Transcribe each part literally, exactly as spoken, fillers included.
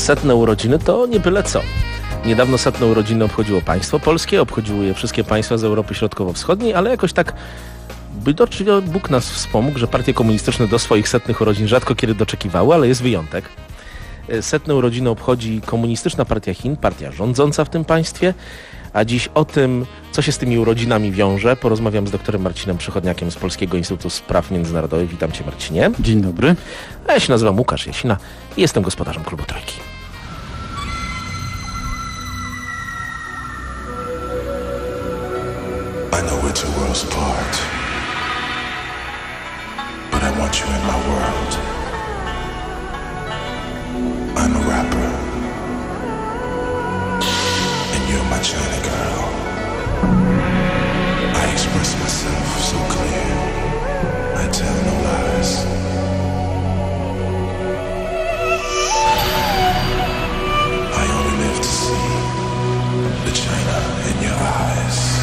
setne urodziny to nie byle co. Niedawno setne urodziny obchodziło państwo polskie, obchodziły je wszystkie państwa z Europy Środkowo-Wschodniej, ale jakoś tak widocznie Bóg nas wspomógł, że partie komunistyczne do swoich setnych urodzin rzadko kiedy doczekiwały, ale jest wyjątek. Setne urodziny obchodzi Komunistyczna Partia Chin, partia rządząca w tym państwie, a dziś o tym, co się z tymi urodzinami wiąże, porozmawiam z doktorem Marcinem Przychodniakiem z Polskiego Instytutu Spraw Międzynarodowych. Witam cię, Marcinie. Dzień dobry. A ja się nazywam Łukasz Jasina i jestem gospodarzem Klubu Trójki. I know we're two worlds apart, but I want you in my world. I'm a rapper, and you're my China girl. I express myself so clear, I tell no lies. I only live to see the China in your eyes.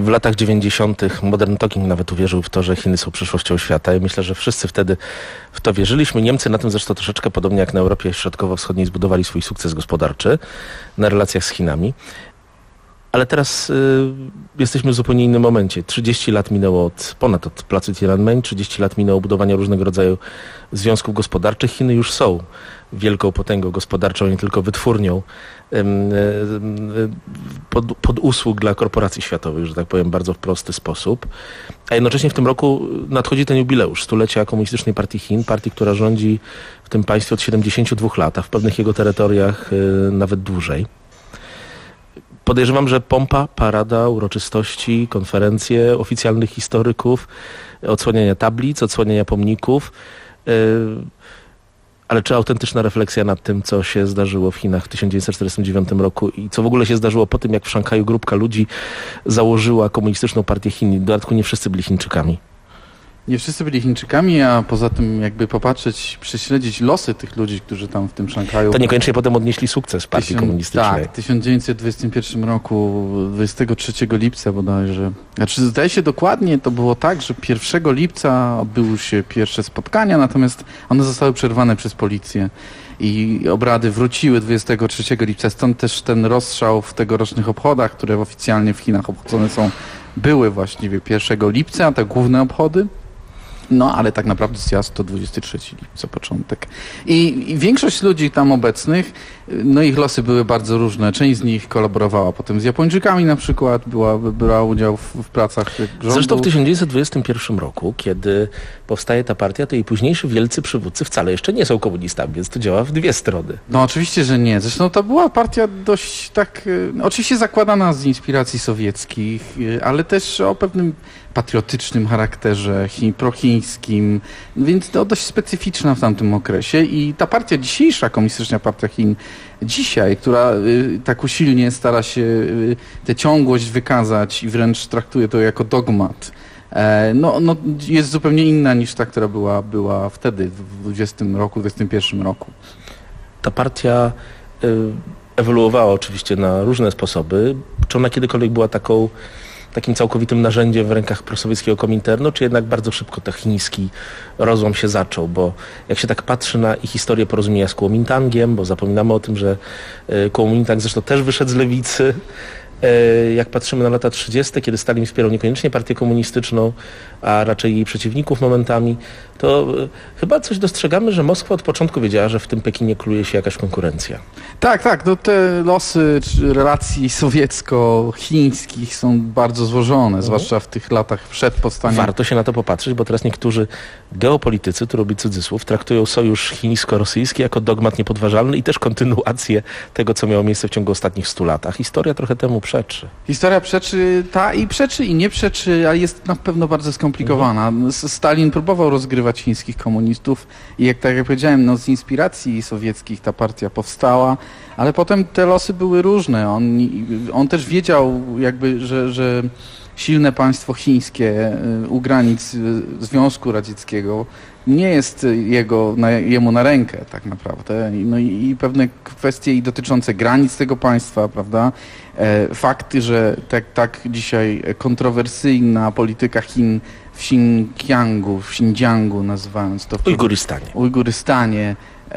latach dziewięćdziesiątych Modern Talking nawet uwierzył w to, że Chiny są przyszłością świata i myślę, że wszyscy wtedy w to wierzyliśmy. Niemcy na tym zresztą troszeczkę podobnie jak na Europie Środkowo-Wschodniej zbudowali swój sukces gospodarczy na relacjach z Chinami. Ale teraz y, jesteśmy w zupełnie innym momencie. trzydzieści lat minęło od, ponad od placu Tiananmen, trzydzieści lat minęło budowania różnego rodzaju związków gospodarczych. Chiny już są wielką potęgą gospodarczą, nie tylko wytwórnią y, y, pod, pod usług dla korporacji światowych, że tak powiem, bardzo w prosty sposób. A jednocześnie w tym roku nadchodzi ten jubileusz stulecia Komunistycznej Partii Chin, partii, która rządzi w tym państwie od siedemdziesięciu dwóch lat, a w pewnych jego terytoriach y, nawet dłużej. Podejrzewam, że pompa, parada, uroczystości, konferencje oficjalnych historyków, odsłaniania tablic, odsłaniania pomników, yy, ale czy autentyczna refleksja nad tym, co się zdarzyło w Chinach w tysiąc dziewięćset czterdziestym dziewiątym roku i co w ogóle się zdarzyło po tym, jak w Szanghaju grupka ludzi założyła Komunistyczną Partię Chin. W dodatku nie wszyscy byli Chińczykami. Nie wszyscy byli Chińczykami, a poza tym jakby popatrzeć, prześledzić losy tych ludzi, którzy tam w tym Szanghaju... To niekoniecznie potem odnieśli sukces partii Tysiąc, komunistycznej. Tak, w tysiąc dziewięćset dwudziestym pierwszym roku, dwudziestego trzeciego lipca bodajże. Znaczy zdaje się dokładnie, to było tak, że pierwszego lipca odbyły się pierwsze spotkania, natomiast one zostały przerwane przez policję. I obrady wróciły dwudziestego trzeciego lipca, stąd też ten rozstrzał w tegorocznych obchodach, które oficjalnie w Chinach obchodzone są, były właściwie pierwszego lipca, te główne obchody. No, ale tak naprawdę zjazd to dwudziestego trzeciego lipca, początek. I, I większość ludzi tam obecnych, no ich losy były bardzo różne. Część z nich kolaborowała potem z Japończykami na przykład, była, brała udział w, w pracach rządu. Zresztą w tysiąc dziewięćset dwudziestym pierwszym roku, kiedy powstaje ta partia, to jej późniejsi wielcy przywódcy wcale jeszcze nie są komunistami, więc to działa w dwie strony. No oczywiście, że nie. Zresztą to była partia dość tak, no, oczywiście zakładana z inspiracji sowieckich, ale też o pewnym patriotycznym charakterze, chi, prochińskim, więc to dość specyficzna w tamtym okresie i ta partia dzisiejsza, Komunistyczna Partia Chin, dzisiaj, która y, tak usilnie stara się y, tę ciągłość wykazać i wręcz traktuje to jako dogmat, e, no, no, jest zupełnie inna niż ta, która była, była wtedy, w dwudziestym roku, dwudziestym pierwszym roku. Ta partia y, ewoluowała oczywiście na różne sposoby. Czy ona kiedykolwiek była taką takim całkowitym narzędziem w rękach prosowieckiego Kominternu, czy jednak bardzo szybko ten chiński rozłam się zaczął, bo jak się tak patrzy na ich historię porozumienia z Kuomintangiem, bo zapominamy o tym, że Kuomintang zresztą też wyszedł z lewicy, jak patrzymy na lata trzydzieste, kiedy Stalin wspierał niekoniecznie partię komunistyczną, a raczej jej przeciwników momentami, to chyba coś dostrzegamy, że Moskwa od początku wiedziała, że w tym Pekinie króluje się jakaś konkurencja. Tak, tak. No te losy relacji sowiecko-chińskich są bardzo złożone, mhm. zwłaszcza w tych latach przed powstaniem. Warto się na to popatrzeć, bo teraz niektórzy geopolitycy, tu robi cudzysłów, traktują sojusz chińsko-rosyjski jako dogmat niepodważalny i też kontynuację tego, co miało miejsce w ciągu ostatnich stu lat. A historia trochę temu przeczy. Historia przeczy, ta i przeczy i nie przeczy, ale jest na pewno bardzo skomplikowana. Mhm. Stalin próbował rozgrywać chińskich komunistów i jak tak jak powiedziałem, no z inspiracji sowieckich ta partia powstała, ale potem te losy były różne. On, on też wiedział jakby, że, że silne państwo chińskie u granic Związku Radzieckiego nie jest jego, na, jemu na rękę tak naprawdę. No i, i pewne kwestie i dotyczące granic tego państwa, prawda? E, fakty, że tak, tak dzisiaj kontrowersyjna polityka Chin w Xinjiangu, w Xinjiangu nazywając to. W Ujgurystanie. Ujgurystanie.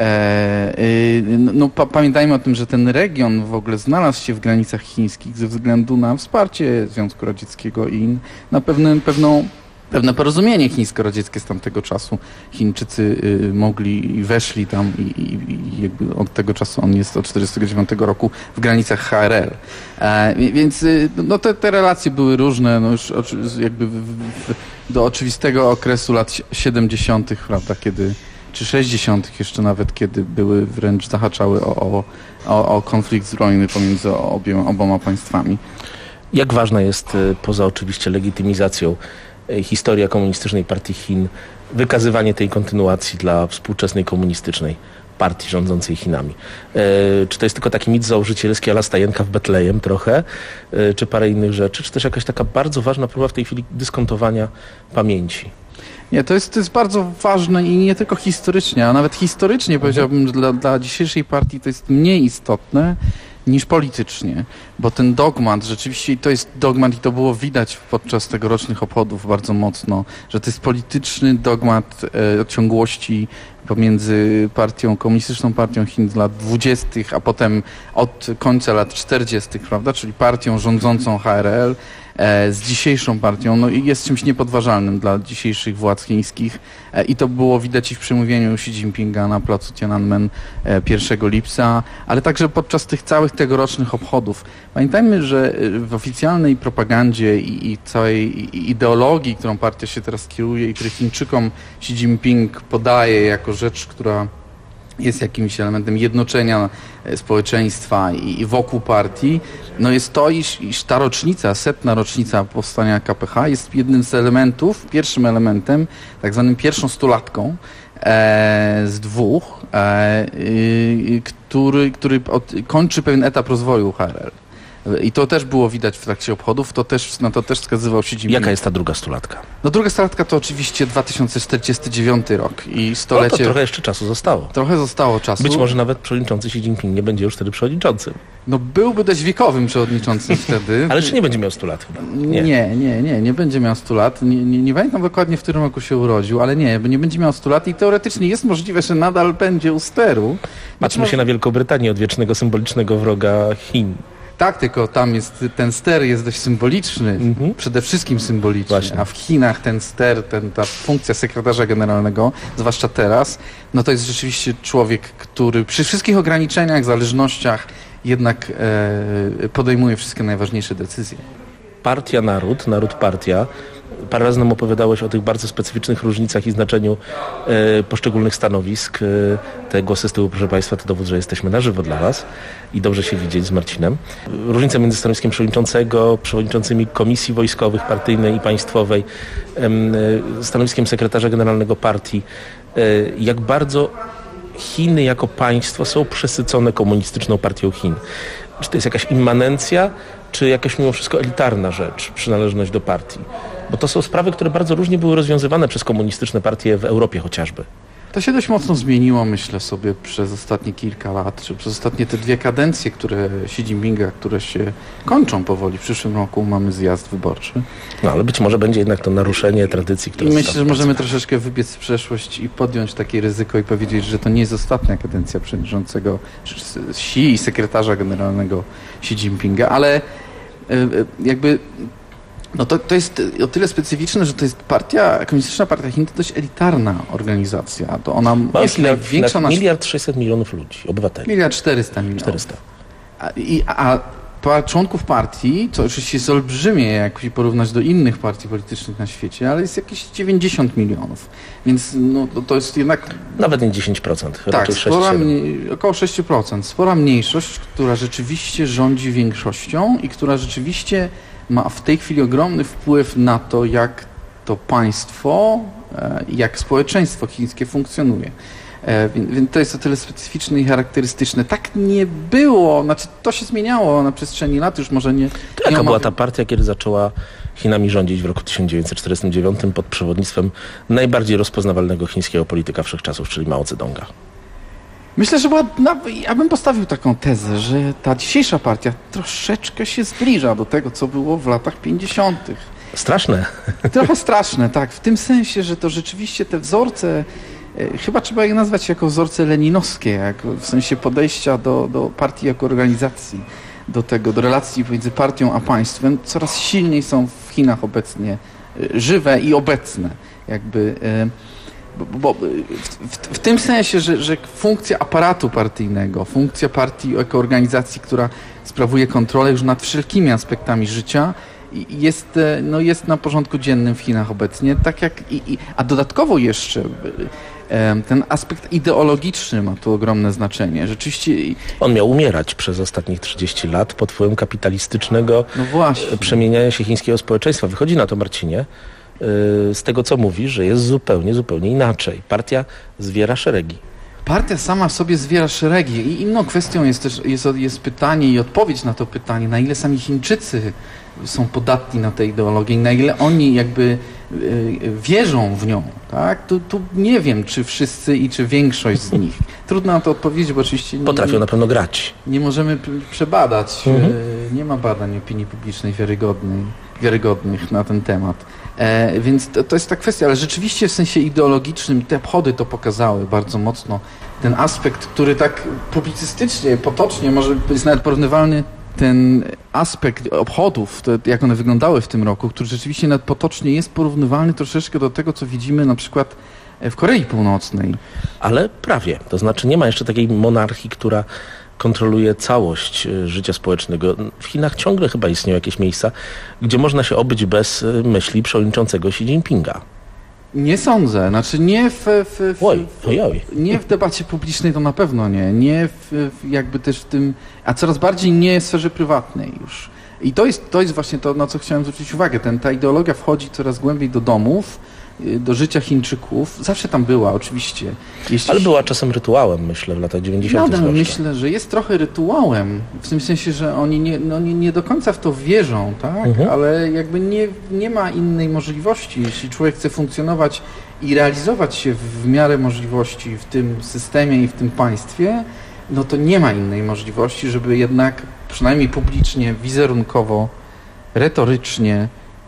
E, y, no, pa, pamiętajmy o tym, że ten region w ogóle znalazł się w granicach chińskich ze względu na wsparcie Związku Radzieckiego i na pewne, pewną, pewne porozumienie chińsko-radzieckie z tamtego czasu. Chińczycy y, mogli i weszli tam i, i, i jakby od tego czasu on jest od czterdziestego dziewiątego roku w granicach H R L. E, więc y, no, te, te relacje były różne, no już jakby w, w, do oczywistego okresu lat siedemdziesiątych, prawda, kiedy czy sześćdziesiątych jeszcze nawet, kiedy były wręcz zahaczały o, o, o konflikt zbrojny pomiędzy obiema, oboma państwami. Jak ważna jest, poza oczywiście legitymizacją historia Komunistycznej Partii Chin, wykazywanie tej kontynuacji dla współczesnej komunistycznej partii rządzącej Chinami? E, czy to jest tylko taki mit założycielski a la Stajenka w Betlejem trochę, e, czy parę innych rzeczy, czy też jakaś taka bardzo ważna próba w tej chwili dyskontowania pamięci? Nie, to jest, to jest bardzo ważne i nie tylko historycznie, a nawet historycznie powiedziałbym, że dla, dla dzisiejszej partii to jest mniej istotne niż politycznie, bo ten dogmat, rzeczywiście to jest dogmat i to było widać podczas tegorocznych obchodów bardzo mocno, że to jest polityczny dogmat e, ciągłości pomiędzy partią, komunistyczną partią Chin z lat dwudziestych, a potem od końca lat czterdziestych, prawda, czyli partią rządzącą H R L e, z dzisiejszą partią, no i jest czymś niepodważalnym dla dzisiejszych władz chińskich e, i to było widać i w przemówieniu Xi Jinpinga na placu Tiananmen e, pierwszego lipca, ale także podczas tych całych tegorocznych obchodów. Pamiętajmy, że w oficjalnej propagandzie i, i całej ideologii, którą partia się teraz kieruje i który Chińczykom Xi Jinping podaje jako rzecz, która jest jakimś elementem jednoczenia społeczeństwa i, i wokół partii, no jest to, iż, iż ta rocznica, setna rocznica powstania K P H jest jednym z elementów, pierwszym elementem, tak zwanym pierwszą stulatką e, z dwóch, e, y, który, który od, kończy pewien etap rozwoju H R L. I to też było widać w trakcie obchodów, to też, na to też wskazywał Xi Jinping. Jaka jest ta druga stulatka? No druga stulatka to oczywiście dwa tysiące czterdziesty dziewiąty rok i stolecie... No to trochę jeszcze czasu zostało. Trochę zostało czasu. Być może nawet przewodniczący Xi Jinping nie będzie już wtedy przewodniczącym. No byłby dość wiekowym przewodniczącym wtedy. Ale czy nie będzie miał stu lat chyba? Nie, nie, nie, nie, nie będzie miał stu lat. Nie, nie, nie pamiętam dokładnie, w którym roku się urodził, ale nie, nie będzie miał stu lat i teoretycznie jest możliwe, że nadal będzie u steru. Patrzmy się na Wielką Brytanię, odwiecznego, symbolicznego wroga Chin. Tak, tylko tam jest, ten ster jest dość symboliczny, mhm. przede wszystkim symboliczny, Właśnie. a w Chinach ten ster, ten, ta funkcja sekretarza generalnego, zwłaszcza teraz, no to jest rzeczywiście człowiek, który przy wszystkich ograniczeniach, zależnościach jednak e, podejmuje wszystkie najważniejsze decyzje. Partia, naród, naród, partia. Parę razy nam opowiadałeś o tych bardzo specyficznych różnicach i znaczeniu e, poszczególnych stanowisk. E, te głosy z tyłu, proszę Państwa, to dowód, że jesteśmy na żywo dla Was i dobrze się widzieć z Marcinem. Różnica między stanowiskiem przewodniczącego, przewodniczącymi komisji wojskowych, partyjnej i państwowej, e, stanowiskiem sekretarza generalnego partii. E, jak bardzo Chiny jako państwo są przesycone komunistyczną partią Chin. Czy to jest jakaś immanencja, czy jakaś mimo wszystko elitarna rzecz, przynależność do partii? Bo to są sprawy, które bardzo różnie były rozwiązywane przez komunistyczne partie w Europie chociażby. To się dość mocno zmieniło, myślę sobie, przez ostatnie kilka lat, czy przez ostatnie te dwie kadencje, które Xi Jinpinga, które się kończą powoli. W przyszłym roku mamy zjazd wyborczy. No ale być może będzie jednak to naruszenie tradycji, które... I myślę, że możemy troszeczkę wybiec w przeszłość i podjąć takie ryzyko i powiedzieć, że to nie jest ostatnia kadencja przewodniczącego Xi i sekretarza generalnego Xi Jinpinga, ale jakby... No to, to jest o tyle specyficzne, że to jest partia, komunistyczna partia Chin to dość elitarna organizacja. To ona Ma jest na, największa... Na miliard sześćset milionów ludzi, obywateli. Miliard czterysta milionów. czterysta. A, i, a pa, członków partii, co oczywiście jest olbrzymie, jak się porównać do innych partii politycznych na świecie, ale jest jakieś dziewięćdziesiąt milionów. Więc no, to, to jest jednak... Nawet nie dziesięć procent. Tak, spora mniej, około sześć procent. Spora mniejszość, która rzeczywiście rządzi większością i która rzeczywiście ma w tej chwili ogromny wpływ na to, jak to państwo, jak społeczeństwo chińskie funkcjonuje. Więc, więc to jest o tyle specyficzne i charakterystyczne. Tak nie było, znaczy to się zmieniało na przestrzeni lat, już może nie... To jaka nie była ta partia, kiedy zaczęła Chinami rządzić w roku tysiąc dziewięćset czterdziestym dziewiątym pod przewodnictwem najbardziej rozpoznawalnego chińskiego polityka wszechczasów, czyli Mao Zedonga? Myślę, że była, no, ja bym postawił taką tezę, że ta dzisiejsza partia troszeczkę się zbliża do tego, co było w latach pięćdziesiątych. Straszne. Trochę straszne, tak. W tym sensie, że to rzeczywiście te wzorce, e, chyba trzeba je nazwać jako wzorce leninowskie, jak w sensie podejścia do, do partii jako organizacji, do tego, do relacji między partią a państwem, coraz silniej są w Chinach obecnie e, żywe i obecne. Jakby... E, Bo, bo w, w, w tym sensie, że, że funkcja aparatu partyjnego, funkcja partii jako organizacji, która sprawuje kontrolę już nad wszelkimi aspektami życia, jest, no jest na porządku dziennym w Chinach obecnie, tak jak i, i, a dodatkowo jeszcze ten aspekt ideologiczny ma tu ogromne znaczenie. Rzeczywiście... On miał umierać przez ostatnich trzydzieści lat pod wpływem kapitalistycznego no właśnie. przemieniania się chińskiego społeczeństwa. Wychodzi na to, Marcinie, z tego, co mówisz, że jest zupełnie, zupełnie inaczej. Partia zwiera szeregi. Partia sama w sobie zwiera szeregi i inną kwestią jest też jest, jest pytanie i odpowiedź na to pytanie, na ile sami Chińczycy są podatni na tę ideologię i na ile oni jakby y, wierzą w nią. Tak? Tu, tu nie wiem, czy wszyscy i czy większość z nich. trudno na to odpowiedzieć, bo oczywiście nie, Potrafią nie, na pewno grać. nie możemy p- przebadać. Mhm. E, nie ma badań opinii publicznej wiarygodnej, wiarygodnych na ten temat. E, więc to, to jest ta kwestia, ale rzeczywiście w sensie ideologicznym te obchody to pokazały bardzo mocno. Ten aspekt, który tak publicystycznie, potocznie może być nawet porównywalny, ten aspekt obchodów, to jak one wyglądały w tym roku, który rzeczywiście nawet potocznie jest porównywalny troszeczkę do tego, co widzimy na przykład w Korei Północnej. Ale prawie. To znaczy nie ma jeszcze takiej monarchii, która kontroluje całość y, życia społecznego. W Chinach ciągle chyba istnieją jakieś miejsca, gdzie można się obyć bez y, myśli przewodniczącego Xi Jinpinga. Nie sądzę, znaczy nie w, w, w, Oj, oj, oj. nie w debacie publicznej to na pewno nie, nie w, w jakby też w tym, a coraz bardziej nie w sferze prywatnej już. I to jest, to jest właśnie to, na co chciałem zwrócić uwagę. Ten, ta ideologia wchodzi coraz głębiej do domów, do życia Chińczyków. Zawsze tam była, oczywiście. Jeśli Ale była czasem rytuałem, myślę, w latach dziewięćdziesiątych. Nadal zwłaszcza. myślę, że jest trochę rytuałem, w tym sensie, że oni nie, no nie, nie do końca w to wierzą, tak? Mhm. Ale jakby nie, nie ma innej możliwości. Jeśli człowiek chce funkcjonować i realizować się w miarę możliwości w tym systemie i w tym państwie, no to nie ma innej możliwości, żeby jednak przynajmniej publicznie, wizerunkowo, retorycznie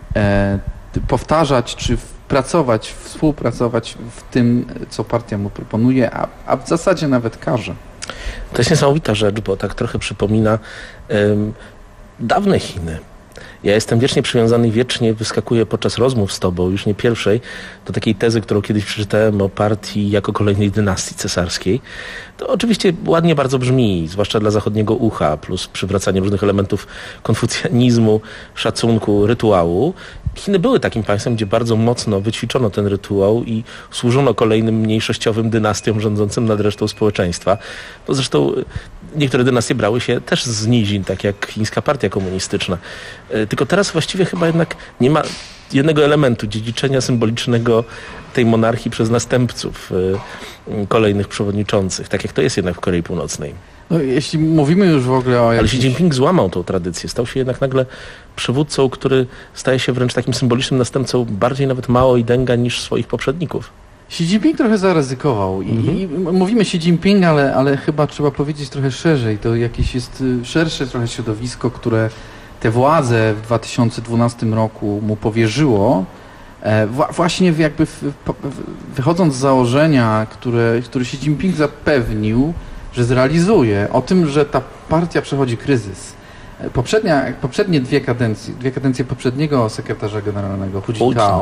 e, powtarzać czy pracować, współpracować w tym, co partia mu proponuje, a, a w zasadzie nawet każe. To jest niesamowita rzecz, bo tak trochę przypomina um, dawne Chiny. Ja jestem wiecznie przywiązany i wiecznie wyskakuję podczas rozmów z tobą, już nie pierwszej, do takiej tezy, którą kiedyś przeczytałem o partii jako kolejnej dynastii cesarskiej. To oczywiście ładnie bardzo brzmi, zwłaszcza dla zachodniego ucha, plus przywracanie różnych elementów konfucjanizmu, szacunku, rytuału. Chiny były takim państwem, gdzie bardzo mocno wyćwiczono ten rytuał i służono kolejnym mniejszościowym dynastiom rządzącym nad resztą społeczeństwa. Bo zresztą niektóre dynastie brały się też z nizin, tak jak chińska partia komunistyczna. Tylko teraz właściwie chyba jednak nie ma jednego elementu dziedziczenia symbolicznego tej monarchii przez następców kolejnych przewodniczących, tak jak to jest jednak w Korei Północnej. No, jeśli mówimy już w ogóle o Ale jakiejś... Xi Jinping złamał tą tradycję. Stał się jednak nagle przywódcą, który staje się wręcz takim symbolicznym następcą bardziej nawet Mao i Denga niż swoich poprzedników. Xi Jinping trochę zaryzykował i, Mhm. i mówimy Xi Jinping, ale, ale chyba trzeba powiedzieć trochę szerzej. To jakieś jest szersze trochę środowisko, które te władze w dwa tysiące dwunastym roku mu powierzyło, e, wła- właśnie w jakby w, w, wychodząc z założenia, które, które Xi Jinping zapewnił, że zrealizuje, o tym, że ta partia przechodzi kryzys. Poprzednia, poprzednie dwie kadencje, dwie kadencje poprzedniego sekretarza generalnego Hu Jintao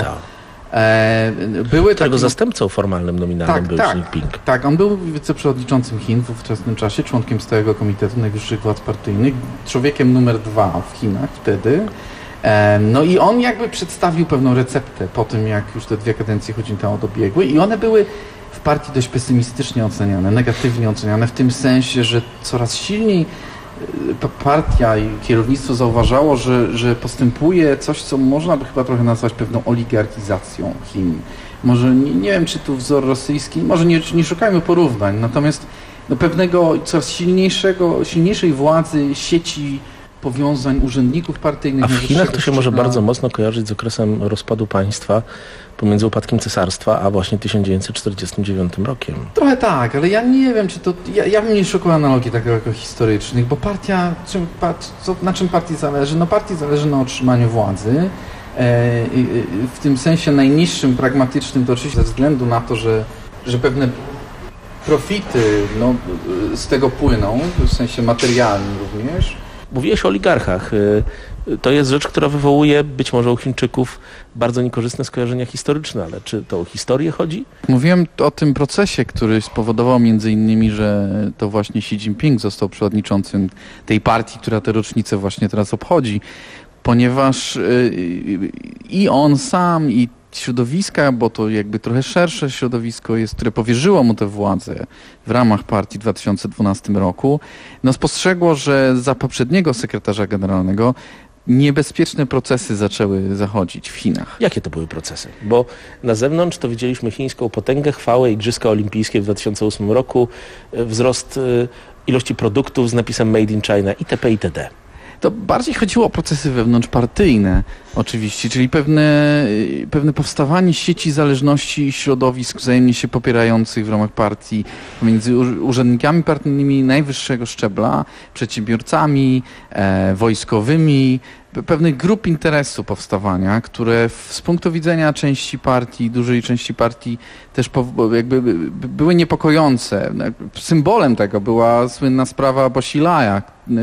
e, były Którego takim... zastępcą formalnym, nominalnym Tak, był tak. Xi Jinping. Tak, on był wiceprzewodniczącym Chin w ówczesnym czasie, członkiem Stałego Komitetu Najwyższych Władz Partyjnych, człowiekiem numer dwa w Chinach wtedy. E, no i on jakby przedstawił pewną receptę po tym, jak już te dwie kadencje Hu Jintao dobiegły i one były w partii dość pesymistycznie oceniane, negatywnie oceniane, w tym sensie, że coraz silniej partia i kierownictwo zauważało, że, że postępuje coś, co można by chyba trochę nazwać pewną oligarchizacją Chin. Może nie, nie wiem, czy tu wzór rosyjski, może nie, nie szukajmy porównań, natomiast no, pewnego coraz silniejszego, silniejszej władzy sieci powiązań urzędników partyjnych. A w Chinach to się może szczebla. bardzo mocno kojarzyć z okresem rozpadu państwa pomiędzy upadkiem cesarstwa, a właśnie tysiąc dziewięćset czterdziestym dziewiątym rokiem. Trochę tak, ale ja nie wiem, czy to... Ja, ja bym nie szukał analogii takiego jako historycznych, bo partia... Czym, part, co, na czym partii zależy? No partii zależy na utrzymaniu władzy. E, i, i, w tym sensie najniższym, pragmatycznym to oczywiście ze względu na to, że, że pewne profity no, z tego płyną, w sensie materialnym również. Mówiłeś o oligarchach. To jest rzecz, która wywołuje być może u Chińczyków bardzo niekorzystne skojarzenia historyczne, ale czy to o historię chodzi? Mówiłem o tym procesie, który spowodował między innymi, że to właśnie Xi Jinping został przewodniczącym tej partii, która tę rocznicę właśnie teraz obchodzi, ponieważ i on sam, i środowiska, bo to jakby trochę szersze środowisko jest, które powierzyło mu tę władzę w ramach partii w dwa tysiące dwunastym roku, no spostrzegło, że za poprzedniego sekretarza generalnego niebezpieczne procesy zaczęły zachodzić w Chinach. Jakie to były procesy? Bo na zewnątrz to widzieliśmy chińską potęgę, chwałę, Igrzyska Olimpijskie w dwa tysiące ósmym roku, wzrost ilości produktów z napisem Made in China itp. itd. To bardziej chodziło o procesy wewnątrzpartyjne oczywiście, czyli pewne, pewne powstawanie sieci zależności i środowisk wzajemnie się popierających w ramach partii pomiędzy urzędnikami partyjnymi najwyższego szczebla, przedsiębiorcami, e, wojskowymi, pewnych grup interesu powstawania, które w, z punktu widzenia części partii, dużej części partii też po, jakby były niepokojące. Symbolem tego była słynna sprawa Bosilaja,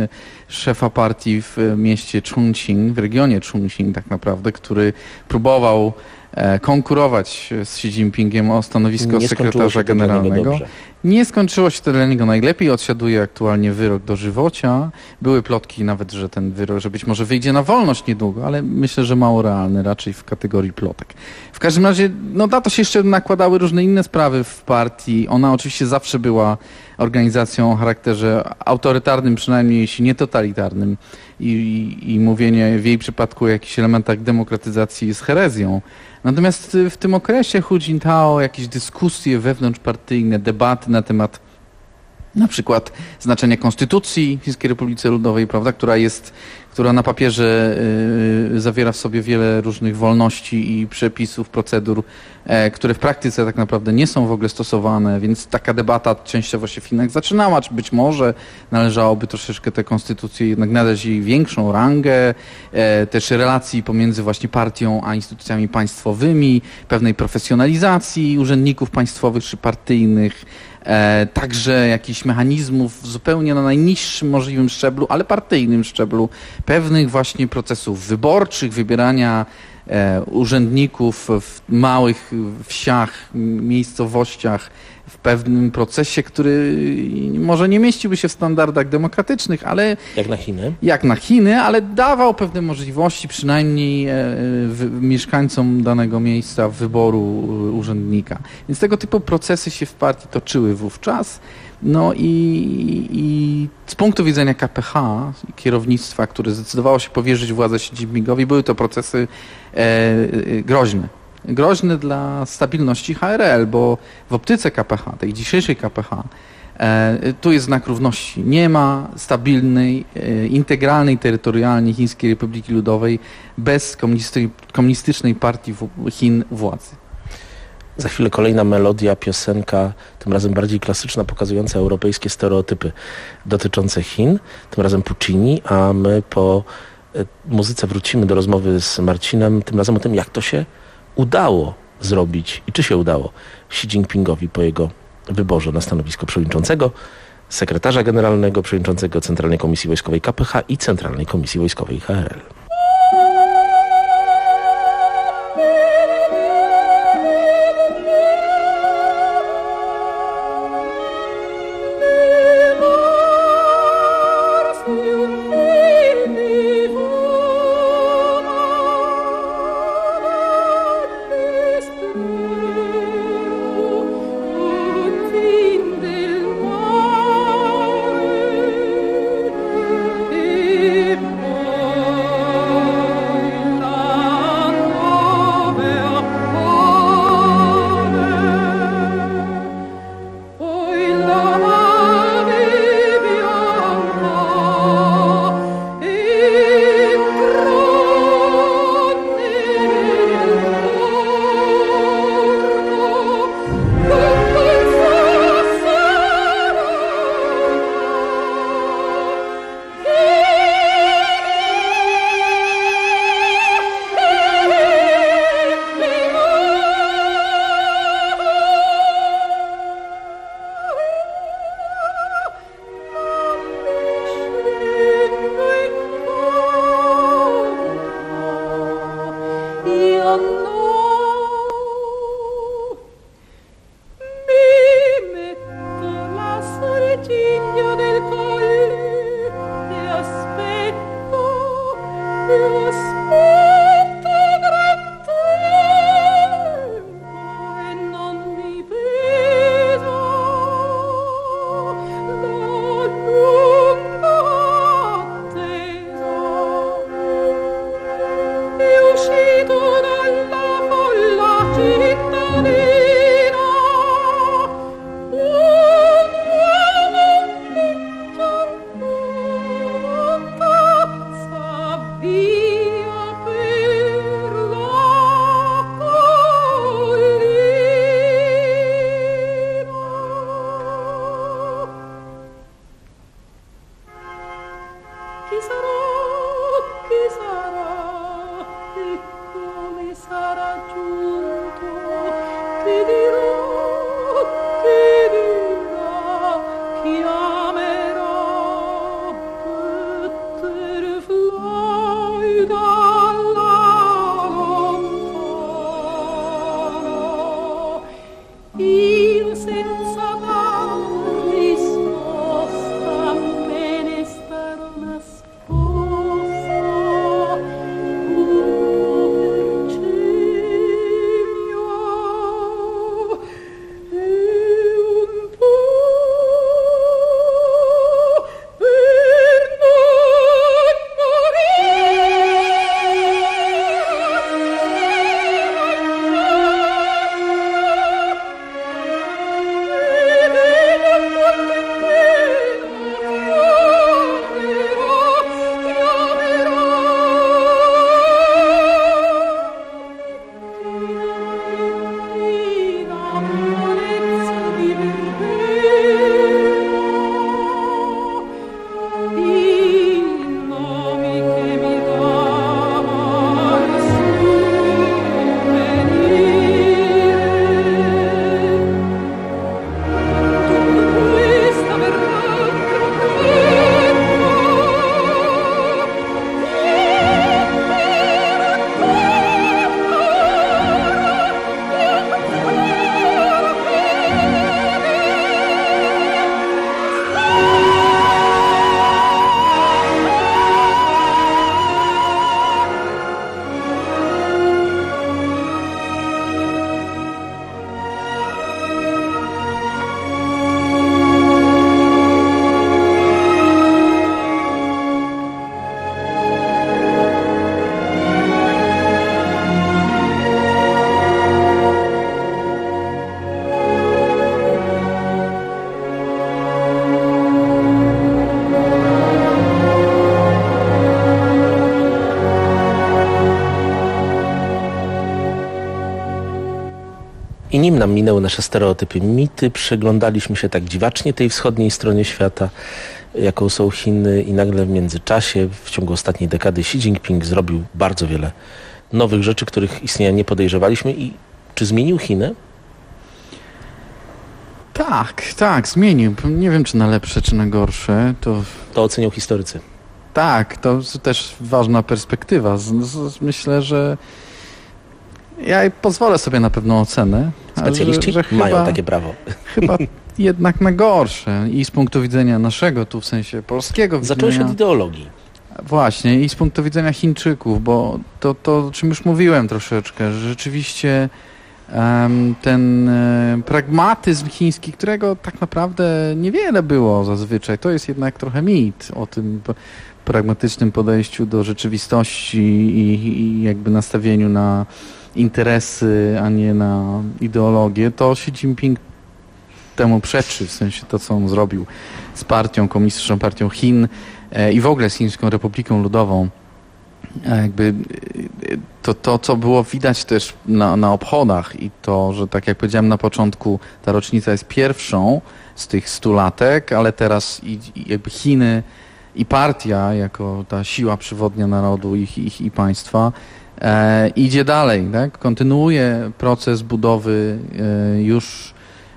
szefa partii w mieście Chongqing, w regionie Chongqing tak naprawdę, który próbował konkurować z Xi Jinpingiem o stanowisko Nie sekretarza generalnego. Nie skończyło się to dla niego najlepiej. Odsiaduje aktualnie wyrok dożywocia. Były plotki nawet, że ten wyrok, że być może wyjdzie na wolność niedługo, ale myślę, że mało realny, raczej w kategorii plotek. W każdym razie, no na to się jeszcze nakładały różne inne sprawy w partii. Ona oczywiście zawsze była organizacją o charakterze autorytarnym, przynajmniej jeśli nie totalitarnym. I, i, i mówienie w jej przypadku o jakichś elementach demokratyzacji jest herezją. Natomiast w tym okresie Hu Jintao jakieś dyskusje wewnątrzpartyjne, debaty na temat na przykład znaczenia Konstytucji Chińskiej Republice Ludowej, prawda, która jest, która na papierze y, zawiera w sobie wiele różnych wolności i przepisów, procedur, e, które w praktyce tak naprawdę nie są w ogóle stosowane, więc taka debata częściowo się w Chinach zaczynała, czy być może należałoby troszeczkę tę konstytucję jednak nadać jej większą rangę, e, też relacji pomiędzy właśnie partią a instytucjami państwowymi, pewnej profesjonalizacji urzędników państwowych czy partyjnych, E, także jakichś mechanizmów zupełnie na najniższym możliwym szczeblu, ale partyjnym szczeblu, pewnych właśnie procesów wyborczych, wybierania e, urzędników w małych wsiach, miejscowościach, w pewnym procesie, który może nie mieściłby się w standardach demokratycznych, ale... Jak na Chiny? Jak na Chiny, ale dawał pewne możliwości przynajmniej e, w, mieszkańcom danego miejsca wyboru urzędnika. Więc tego typu procesy się w partii toczyły wówczas. No i, i z punktu widzenia K P H, kierownictwa, które zdecydowało się powierzyć władzę Xi Jinpingowi, były to procesy e, e, groźne. Groźne dla stabilności H R L, bo w optyce K P H, tej dzisiejszej K P H, e, tu jest znak równości. Nie ma stabilnej, e, integralnej terytorialnie Chińskiej Republiki Ludowej bez komunistycznej partii Chin władzy. Za chwilę kolejna melodia, piosenka, tym razem bardziej klasyczna, pokazująca europejskie stereotypy dotyczące Chin, tym razem Puccini, a my po e, muzyce wrócimy do rozmowy z Marcinem, tym razem o tym, jak to się udało zrobić i czy się udało Xi Jinpingowi po jego wyborze na stanowisko przewodniczącego, sekretarza generalnego, przewodniczącego Centralnej Komisji Wojskowej K P H i Centralnej Komisji Wojskowej H R L. Oh chi sarà, chi sarà, e come sarà giunto, chi dirà, chi dirà, chi amerà, butterfly dalla lontana. Io senza dar risposta me ne starò nascosta, un po' per cigno e un po' per I nim nam minęły nasze stereotypy, mity, przyglądaliśmy się tak dziwacznie tej wschodniej stronie świata, jaką są Chiny, i nagle w międzyczasie, w ciągu ostatniej dekady, Xi Jinping zrobił bardzo wiele nowych rzeczy, których istnienia nie podejrzewaliśmy. I czy zmienił Chiny? Tak, tak, zmienił. Nie wiem, czy na lepsze, czy na gorsze. To, To ocenią historycy. tak, to jest też ważna perspektywa. Z, z, myślę, że ja pozwolę sobie na pewną ocenę. Specjaliści że, że mają chyba, takie prawo. Chyba jednak na gorsze. I z punktu widzenia naszego, tu w sensie polskiego Zaczęło się widzenia. od ideologii. Właśnie, i z punktu widzenia Chińczyków, bo to, to o czym już mówiłem troszeczkę, że rzeczywiście um, ten um, pragmatyzm chiński, którego tak naprawdę niewiele było zazwyczaj, to jest jednak trochę mit o tym p- pragmatycznym podejściu do rzeczywistości i, i jakby nastawieniu na interesy, a nie na ideologię. To Xi Jinping temu przeczy, w sensie to, co on zrobił z partią, komunistyczną partią Chin e, i w ogóle z Chińską Republiką Ludową. E, jakby e, to, to, co było widać też na, na obchodach i to, że tak jak powiedziałem na początku, ta rocznica jest pierwszą z tych stu latek, ale teraz i, i jakby Chiny i partia jako ta siła przewodnia narodu i, i, i państwa e, idzie dalej, tak? Kontynuuje proces budowy e, już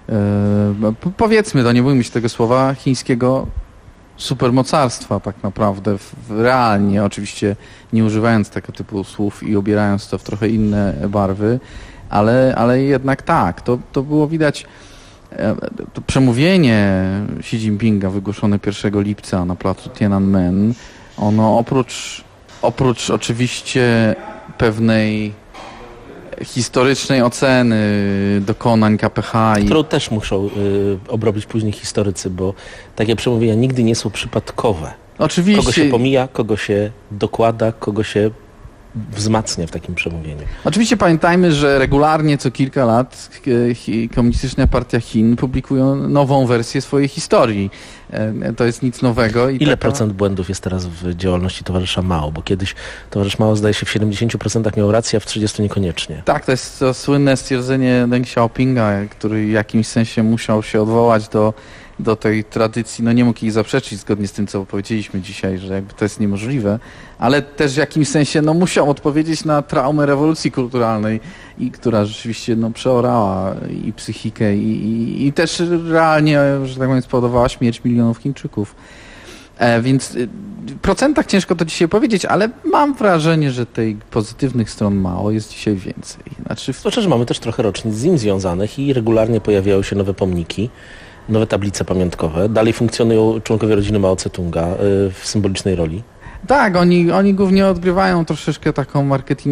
e, powiedzmy, to nie bójmy się tego słowa, chińskiego supermocarstwa tak naprawdę, w, w realnie, oczywiście nie używając tego typu słów i ubierając to w trochę inne barwy, ale, ale jednak tak, to, to było widać. To przemówienie Xi Jinpinga wygłoszone pierwszego lipca na placu Tiananmen, ono oprócz, oprócz oczywiście pewnej historycznej oceny dokonań K P H i... Którą też muszą y, obrobić później historycy, bo takie przemówienia nigdy nie są przypadkowe. Oczywiście. Kogo się pomija, kogo się dokłada, kogo się wzmacnia w takim przemówieniu. Oczywiście pamiętajmy, że regularnie co kilka lat Komunistyczna Partia Chin publikują nową wersję swojej historii. To jest nic nowego. I Ile taka... procent błędów jest teraz w działalności towarzysza Mao? Bo kiedyś towarzysz Mao, zdaje się, w siedemdziesięciu procentach miał rację, a w trzydziestu procentach niekoniecznie. Tak, to jest to słynne stwierdzenie Deng Xiaopinga, który w jakimś sensie musiał się odwołać do do tej tradycji, no nie mógł jej zaprzeczyć zgodnie z tym, co powiedzieliśmy dzisiaj, że jakby to jest niemożliwe, ale też w jakimś sensie no musiał odpowiedzieć na traumę rewolucji kulturalnej, i która rzeczywiście no przeorała i psychikę i, i, i też realnie, że tak powiem, spowodowała śmierć milionów Chińczyków. E, więc w procentach ciężko to dzisiaj powiedzieć, ale mam wrażenie, że tej pozytywnych stron mało, jest dzisiaj więcej. Znaczy w... Zwłaszcza, że mamy też trochę rocznic z nim związanych i regularnie pojawiają się nowe pomniki, nowe tablice pamiątkowe. Dalej funkcjonują członkowie rodziny Mao Tse-tunga y, w symbolicznej roli. Tak, oni, oni głównie odgrywają troszeczkę taką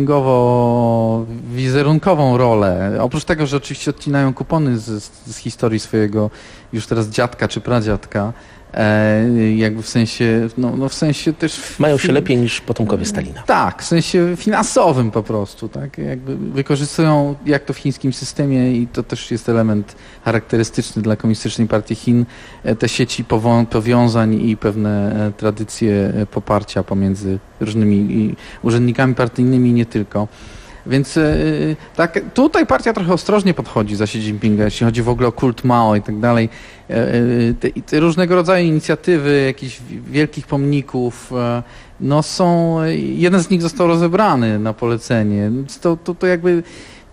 marketingowo-wizerunkową rolę. Oprócz tego, że oczywiście odcinają kupony z, z historii swojego już teraz dziadka czy pradziadka, e, jakby w sensie, no, no w sensie też... Mają się lepiej niż potomkowie Stalina. Tak, w sensie finansowym po prostu, tak, jakby wykorzystują, jak to w chińskim systemie, i to też jest element charakterystyczny dla Komunistycznej Partii Chin, te sieci powo- powiązań i pewne tradycje poparcia pomiędzy różnymi urzędnikami partyjnymi i nie tylko. Więc yy, tak, tutaj partia trochę ostrożnie podchodzi za Xi Jinpinga, jeśli chodzi w ogóle o kult Mao i tak dalej. Yy, te, te różnego rodzaju inicjatywy, jakichś wielkich pomników, yy, no są, jeden z nich został rozebrany na polecenie. To, to, to jakby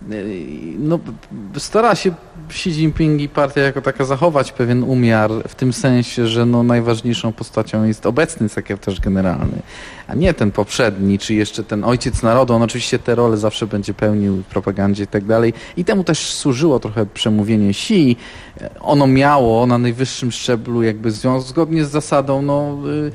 no, stara się Xi Jinping i partia jako taka zachować pewien umiar, w tym sensie, że no, najważniejszą postacią jest obecny sekretarz generalny, a nie ten poprzedni, czy jeszcze ten ojciec narodu. On oczywiście te role zawsze będzie pełnił w propagandzie i tak dalej. I temu też służyło trochę przemówienie Xi. Ono miało na najwyższym szczeblu jakby związek zgodnie z zasadą no,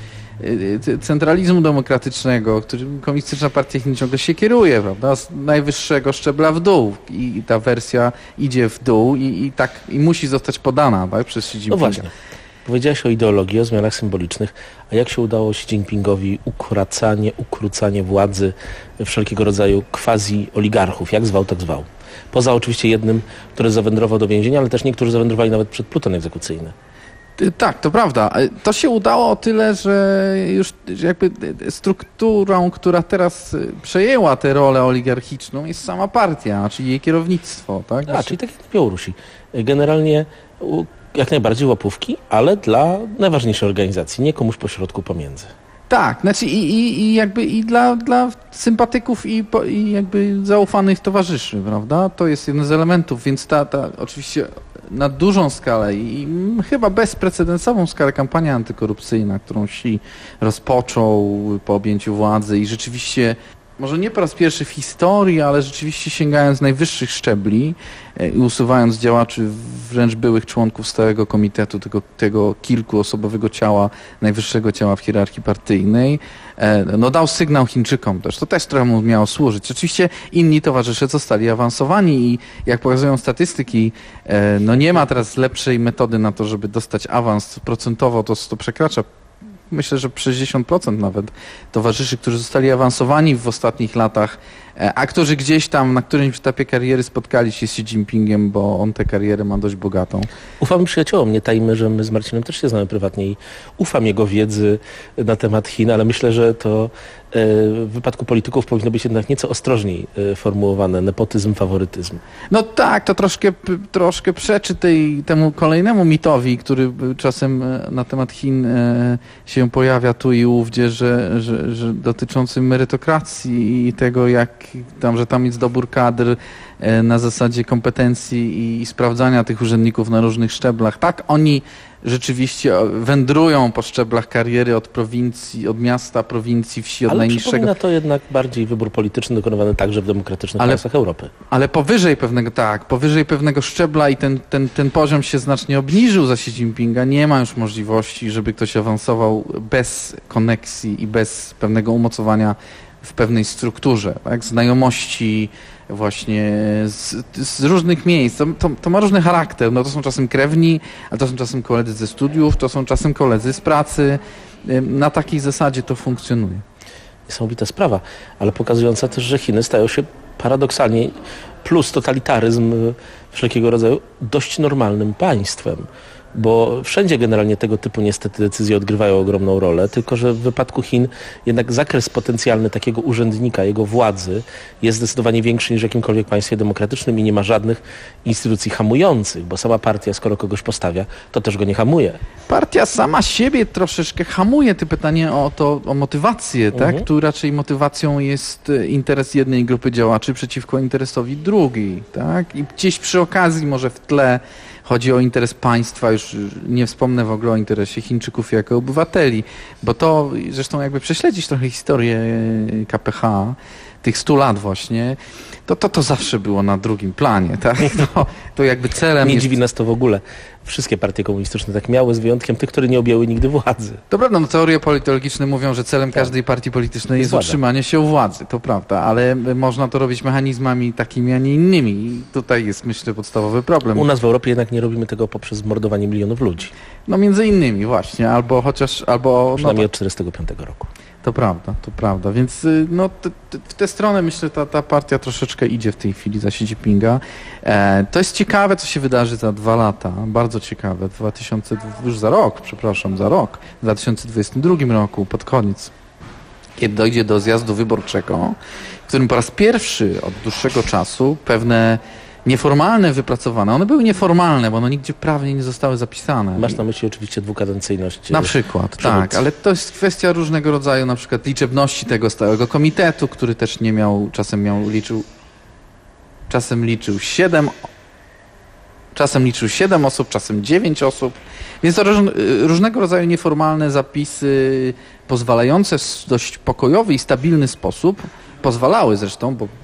centralizmu demokratycznego, którym Komunistyczna Partia Chin ciągle się kieruje, prawda? Z najwyższego szczebla w dół. I, i ta wersja idzie w dół i, i tak i musi zostać podana, tak, przez Xi Jinpinga. No właśnie. Powiedziałeś o ideologii, o zmianach symbolicznych, a jak się udało Xi Jinpingowi ukracanie, ukrócanie władzy wszelkiego rodzaju quasi-oligarchów, jak zwał, tak zwał? Poza oczywiście jednym, który zawędrował do więzienia, ale też niektórzy zawędrowali nawet przed pluton egzekucyjny. Tak, to prawda. To się udało o tyle, że już jakby strukturą, która teraz przejęła tę rolę oligarchiczną, jest sama partia, czyli jej kierownictwo. Tak? A, czyli tak jak na Białorusi. Generalnie jak najbardziej łapówki, ale dla najważniejszej organizacji, nie komuś pośrodku pomiędzy. Tak, znaczy i, i, i jakby i dla, dla sympatyków i, po, i jakby zaufanych towarzyszy, prawda? To jest jeden z elementów, więc ta, ta oczywiście na dużą skalę i chyba bezprecedensową skalę kampania antykorupcyjna, którą Xi rozpoczął po objęciu władzy i rzeczywiście, może nie po raz pierwszy w historii, ale rzeczywiście sięgając najwyższych szczebli i usuwając działaczy, wręcz byłych członków stałego komitetu, tego, tego kilkuosobowego ciała, najwyższego ciała w hierarchii partyjnej, no dał sygnał Chińczykom też. To też trochę mu miało służyć. Oczywiście inni towarzysze zostali awansowani i jak pokazują statystyki, no nie ma teraz lepszej metody na to, żeby dostać awans. Procentowo to, to przekracza, myślę, że sześćdziesiąt procent nawet towarzyszy, którzy zostali awansowani w ostatnich latach, a którzy gdzieś tam na którymś etapie kariery spotkali się z Xi Jinpingiem, bo on tę karierę ma dość bogatą. Ufamy przyjaciołom, nie tajmy, że my z Marcinem też się znamy prywatnie i ufam jego wiedzy na temat Chin, ale myślę, że to w wypadku polityków powinno być jednak nieco ostrożniej formułowane, nepotyzm, faworytyzm. No tak, to troszkę, troszkę przeczy tej, temu kolejnemu mitowi, który czasem na temat Chin się pojawia tu i ówdzie, że, że, że dotyczący merytokracji i tego, jak tam, że tam jest dobór kadr na zasadzie kompetencji i, i sprawdzania tych urzędników na różnych szczeblach. Tak, oni rzeczywiście wędrują po szczeblach kariery od prowincji, od miasta, prowincji, wsi, od ale najniższego. Ale przypomina to jednak bardziej wybór polityczny dokonywany także w demokratycznych ale, państwach Europy. Ale powyżej pewnego, tak, powyżej pewnego szczebla i ten, ten, ten poziom się znacznie obniżył za Xi Jinpinga. Nie ma już możliwości, żeby ktoś awansował bez koneksji i bez pewnego umocowania w pewnej strukturze, tak? Znajomości właśnie z, z różnych miejsc. To, to, to ma różny charakter. No to są czasem krewni, a to są czasem koledzy ze studiów, to są czasem koledzy z pracy. Na takiej zasadzie to funkcjonuje. Niesamowita sprawa, ale pokazująca też, że Chiny stają się paradoksalnie, plus totalitaryzm wszelkiego rodzaju, dość normalnym państwem. bo wszędzie generalnie tego typu niestety decyzje odgrywają ogromną rolę, tylko że w wypadku Chin jednak zakres potencjalny takiego urzędnika, jego władzy jest zdecydowanie większy niż w jakimkolwiek państwie demokratycznym i nie ma żadnych instytucji hamujących, bo sama partia, skoro kogoś postawia, to też go nie hamuje. Partia sama siebie troszeczkę hamuje. Ty pytanie o to, o motywację, tak? Mhm. Tu raczej motywacją jest e, interes jednej grupy działaczy przeciwko interesowi drugiej, tak? I gdzieś przy okazji może w tle chodzi o interes państwa, już nie wspomnę w ogóle o interesie Chińczyków jako obywateli, bo to zresztą jakby prześledzić trochę historię K P H, tych stu lat właśnie, to to, to zawsze było na drugim planie, tak? To, to jakby celem Nie jest... dziwi nas to w ogóle. Wszystkie partie komunistyczne tak miały, z wyjątkiem tych, które nie objęły nigdy władzy. To prawda, no teorie politologiczne mówią, że celem każdej partii politycznej jest Władza. utrzymanie się u władzy, to prawda, ale można to robić mechanizmami takimi, a nie innymi. I tutaj jest, myślę, podstawowy problem. U nas w Europie jednak nie robimy tego poprzez mordowanie milionów ludzi. No między innymi właśnie, albo chociaż, albo... No, Przynajmniej od czterdziestego piątego roku. to prawda, to prawda, więc y, no te, te, w tę stronę myślę, ta, ta partia troszeczkę idzie w tej chwili za Xi Jinpinga. E, to jest ciekawe, co się wydarzy za dwa lata, bardzo ciekawe, dwa tysiące, już za rok, przepraszam, za rok, w dwa tysiące dwudziestym drugim roku, pod koniec, kiedy dojdzie do zjazdu wyborczego, w którym po raz pierwszy od dłuższego czasu pewne nieformalne wypracowane, one były nieformalne, bo one nigdzie prawnie nie zostały zapisane. Masz na myśli oczywiście dwukadencyjność. Na przykład, przywódcy. tak, ale to jest kwestia różnego rodzaju, na przykład liczebności tego stałego komitetu, który też nie miał, czasem miał, liczył, czasem liczył siedem, czasem liczył siedem osób, czasem dziewięć osób, więc to róż, różnego rodzaju nieformalne zapisy pozwalające w dość pokojowy i stabilny sposób, pozwalały zresztą, bo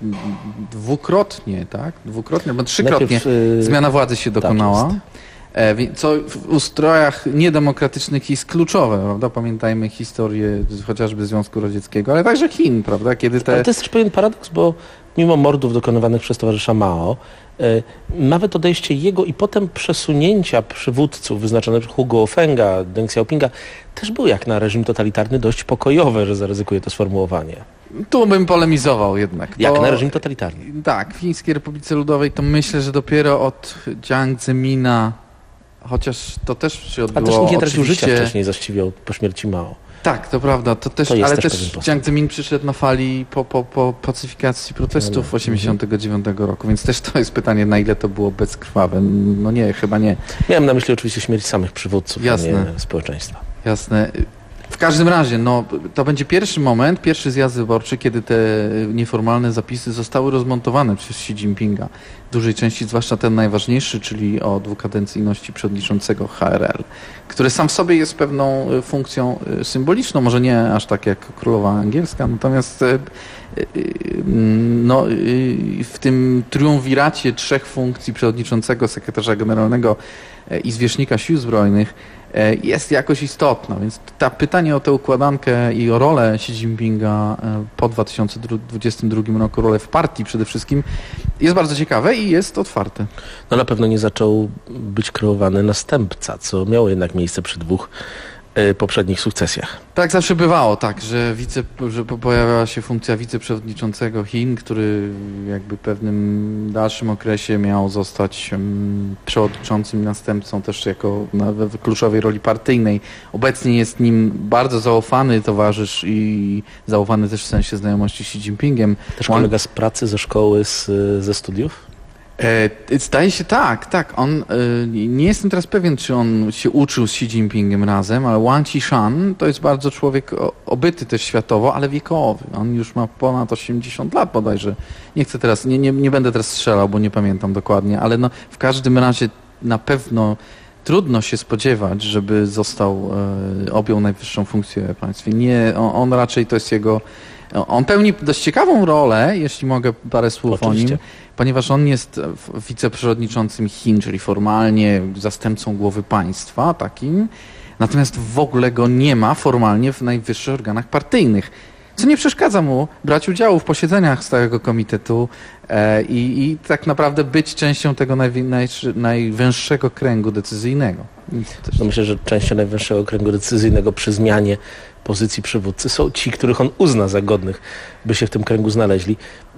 dwukrotnie, tak, dwukrotnie, bo trzykrotnie Najpierw, yy, zmiana władzy się dokonała. jest. E, wie- Co w ustrojach niedemokratycznych jest kluczowe, prawda? Pamiętajmy historię z- chociażby Związku Radzieckiego, ale także Chin, prawda? Kiedy te... Ale to jest też pewien paradoks, bo mimo mordów dokonanych przez towarzysza Mao, e, nawet odejście jego i potem przesunięcia przywódców wyznaczonych przez Hugo Fenga, Deng Xiaopinga też był jak na reżim totalitarny dość pokojowe, że zaryzykuję to sformułowanie. Tu bym polemizował jednak. Jak To- na reżim totalitarny. Tak, w Chińskiej Republice Ludowej to myślę, że dopiero od Jiang Zemina, chociaż to też się A odbyło też nikt nie tracił oczywiście... życia wcześniej zaściwiał po śmierci Mao. Tak, to prawda, to też, To jest ale też też, pewien postęp. Jiang Zemin przyszedł na fali po, po, po pacyfikacji protestów No, no. osiemdziesiątego dziewiątego roku, więc też to jest pytanie, na ile to było bezkrwawe. No nie, chyba nie. Miałem na myśli oczywiście śmierć samych przywódców, Jasne. a nie społeczeństwa. Jasne. W każdym razie, no, to będzie pierwszy moment, pierwszy zjazd wyborczy, kiedy te nieformalne zapisy zostały rozmontowane przez Xi Jinpinga. W dużej części, zwłaszcza ten najważniejszy, czyli o dwukadencyjności przewodniczącego H R L, który sam w sobie jest pewną y, funkcją y, symboliczną, może nie aż tak jak królowa angielska, natomiast y, y, y, no, y, w tym triumviracie trzech funkcji przewodniczącego, sekretarza generalnego y, i zwierzchnika sił zbrojnych e, jest jakoś istotna, więc ta pytanie o tę układankę i o rolę Xi Jinpinga e, po dwa tysiące dwudziestym drugim roku, rolę w partii przede wszystkim, jest bardzo ciekawe i jest otwarte. No na pewno nie zaczął być kreowany następca, co miało jednak miejsce przy dwóch y, poprzednich sukcesjach. Tak zawsze bywało, tak, że, wice, że po- pojawiała się funkcja wiceprzewodniczącego Chin, który jakby w pewnym dalszym okresie miał zostać um, przewodniczącym i następcą też jako na, w kluczowej roli partyjnej. Obecnie jest nim bardzo zaufany towarzysz i zaufany też w sensie znajomości z Xi Jinpingiem. Też Wang- kolega z pracy, ze szkoły, z, ze studiów? E, Zdaje się tak, tak. On, e, nie jestem teraz pewien, czy on się uczył z Xi Jinpingiem razem, ale Wang Qishan to jest bardzo człowiek o- obyty też światowo, ale wiekowy. On już ma ponad osiemdziesiąt lat bodajże. Nie chcę teraz, nie, nie, nie będę teraz strzelał, bo nie pamiętam dokładnie, ale no, w każdym razie na pewno trudno się spodziewać, żeby został, e, objął najwyższą funkcję w państwie. Nie, on, on raczej to jest jego... On pełni dość ciekawą rolę, jeśli mogę parę słów Oczywiście. o nim, ponieważ on jest w- wiceprzewodniczącym Chin, czyli formalnie zastępcą głowy państwa takim, natomiast w ogóle go nie ma formalnie w najwyższych organach partyjnych, co nie przeszkadza mu brać udziału w posiedzeniach stałego komitetu e, i, i tak naprawdę być częścią tego najwi- najsz- najwęższego kręgu decyzyjnego. Więc też- No myślę, że częścią najwyższego kręgu decyzyjnego przy zmianie pozycji przywódcy są ci, których on uzna za godnych, by się w tym kręgu znaleźli.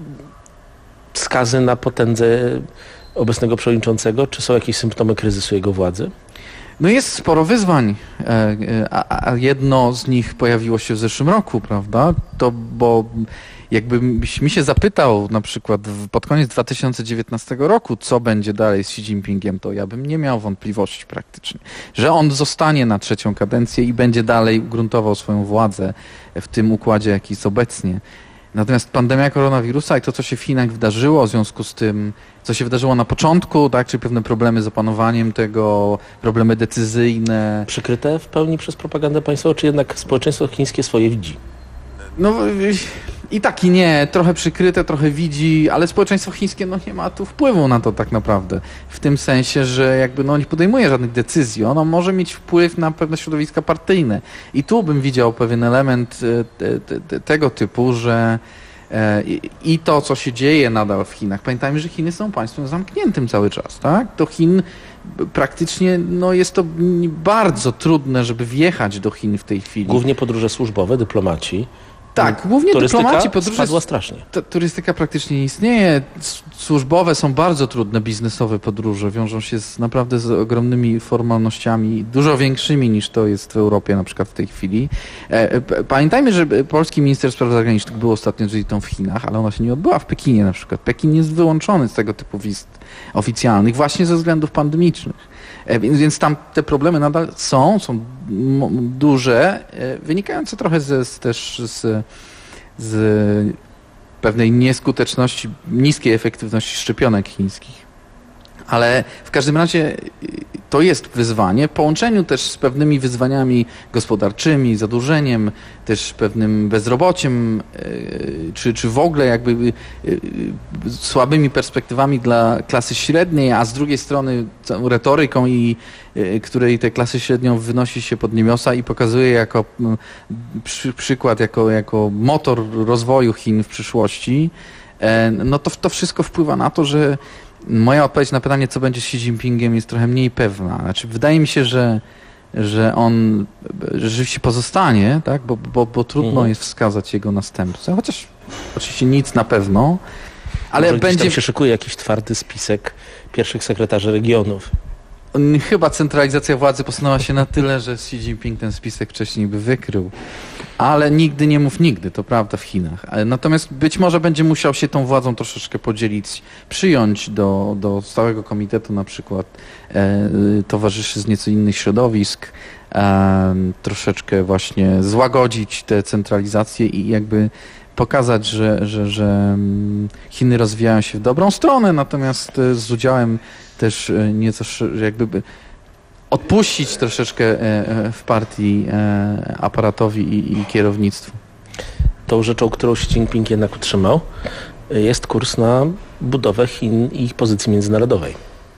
Wskazy na potędze obecnego przewodniczącego, czy są jakieś symptomy kryzysu jego władzy? No jest sporo wyzwań, a, a jedno z nich pojawiło się w zeszłym roku, prawda? To bo jakbyś mi się zapytał na przykład w, pod koniec dwa tysiące dziewiętnastego roku, co będzie dalej z Xi Jinpingiem, to ja bym nie miał wątpliwości praktycznie, że on zostanie na trzecią kadencję i będzie dalej ugruntował swoją władzę w tym układzie, jaki jest obecnie. Natomiast pandemia koronawirusa i to, co się w Chinach wydarzyło, w związku z tym, co się wydarzyło na początku, tak, czyli pewne problemy z opanowaniem tego, problemy decyzyjne. Przykryte w pełni przez propagandę państwową, czy jednak społeczeństwo chińskie swoje widzi? No i tak i nie, trochę przykryte, trochę widzi, ale społeczeństwo chińskie no, nie ma tu wpływu na to tak naprawdę. W tym sensie, że jakby no, nie podejmuje żadnych decyzji, ono może mieć wpływ na pewne środowiska partyjne. I tu bym widział pewien element te, te, te, tego typu, że e, i to, co się dzieje nadal w Chinach. Pamiętajmy, że Chiny są państwem zamkniętym cały czas, tak? Do Chin praktycznie no, jest to bardzo trudne, żeby wjechać do Chin w tej chwili. Głównie podróże służbowe, dyplomaci. Tak, głównie turystyka dyplomaci, podróże... spadła strasznie. T- turystyka praktycznie nie istnieje. Służbowe są bardzo trudne, biznesowe podróże. Wiążą się z, naprawdę z ogromnymi formalnościami, dużo większymi niż to jest w Europie na przykład w tej chwili. E, p- pamiętajmy, że polski minister spraw zagranicznych był ostatnio z wizytą w Chinach, ale ona się nie odbyła w Pekinie na przykład. Pekin jest wyłączony z tego typu wizyt oficjalnych właśnie ze względów pandemicznych. Więc, więc tam te problemy nadal są, są m- duże, e, wynikające trochę ze, z, też z, z pewnej nieskuteczności, niskiej efektywności szczepionek chińskich. Ale w każdym razie to jest wyzwanie w połączeniu też z pewnymi wyzwaniami gospodarczymi, zadłużeniem, też pewnym bezrobociem, czy, czy w ogóle jakby słabymi perspektywami dla klasy średniej, a z drugiej strony całą retoryką, i, której tę klasę średnią wynosi się pod niebiosa i pokazuje jako przy, przykład, jako, jako motor rozwoju Chin w przyszłości, no to to wszystko wpływa na to, że moja odpowiedź na pytanie, co będzie z Xi Jinpingiem, jest trochę mniej pewna. Znaczy, wydaje mi się, że, że on rzeczywiście pozostanie, tak? bo, bo, bo trudno mhm. jest wskazać jego następcę, chociaż oczywiście nic na pewno, ale Może będzie... tam się szykuje jakiś twardy spisek pierwszych sekretarzy regionów. Chyba centralizacja władzy posunęła się na tyle, że Xi Jinping ten spisek wcześniej by wykrył. Ale nigdy nie mów nigdy, to prawda w Chinach. Natomiast być może będzie musiał się tą władzą troszeczkę podzielić, przyjąć do, do stałego komitetu na przykład e, towarzyszy z nieco innych środowisk, e, troszeczkę właśnie złagodzić tę centralizację i jakby pokazać, że, że, że Chiny rozwijają się w dobrą stronę, natomiast z udziałem też nieco jakby odpuścić troszeczkę w partii aparatowi i, i kierownictwu. Tą rzeczą, którą Xi Jinping jednak utrzymał, jest kurs na budowę Chin i ich pozycji międzynarodowej.